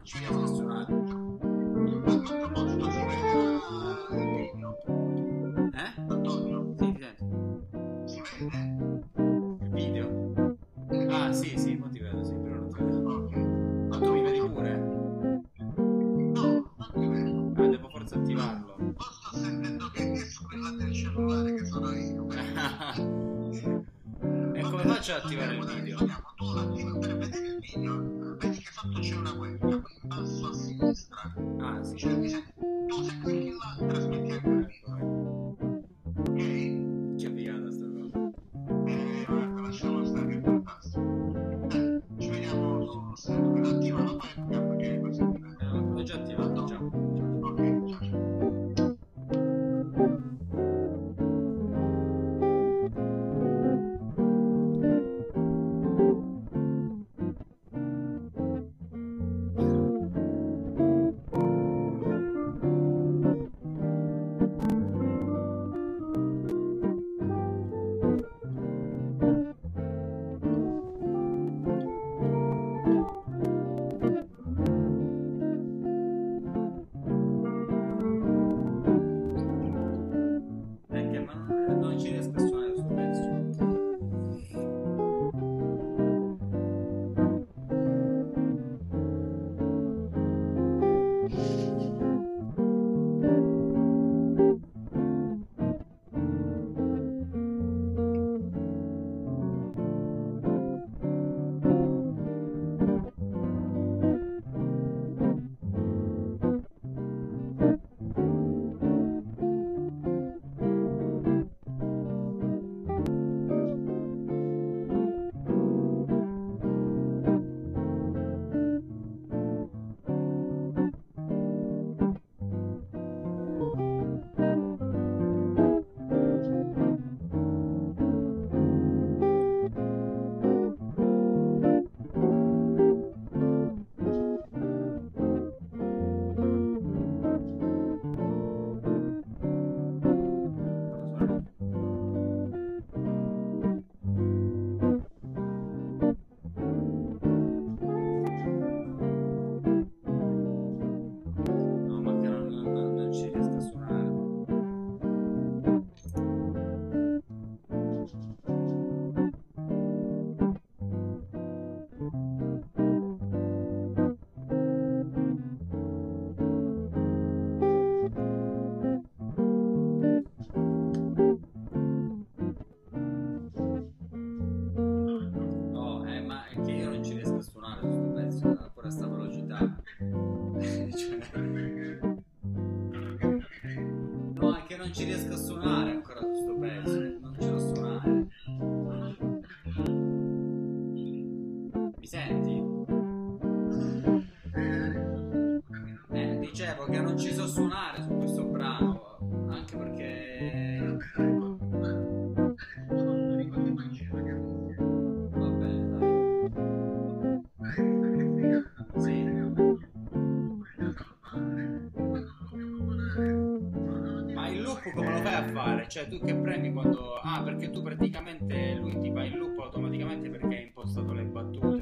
non ci riesco a suonare. Eh? Sì, ti sento. Si vede? Il video? Ah, sì, sì, mo ti vedo, sì, però non ti vedo. Ok. Ma tu mi vedi pure? No, non ti vedo. Ah, devo forse attivarlo. Ma sto sentendo che squilla del cellulare che sono io. E come faccio ad attivare il video? Vediamo, tu attivi per vedere il video, vedi che sotto c'è una webcam, in basso a sinistra. Ah, sì. Cioè, tu se clicchi là, trasmetti anche il video. Ok? Che figata sta cosa. Guarda, lasciamo stare che è fantastico. Ci vediamo sul sito. Attiva la webcam che così ti vede. L'ho già attivato, già. Ok, ciao ciao. È che ma non ci riesco a suonare questo pezzo. No, ma che non ci riesco a suonare. No, ma è che io non ci riesco a suonare questo pezzo, ancora a sta velocità. Cioè, no, è che non ci riesco a suonare ancora questo pezzo, non ce l'ho a suonare. Mi senti? Dicevo che non ci so suonare su questo brano, anche perché... Va bene, dai. Sì. Ma il loop come lo fai a fare? Cioè tu che premi quando... Ah, perché tu praticamente lui ti fa il loop automaticamente perché hai impostato le battute.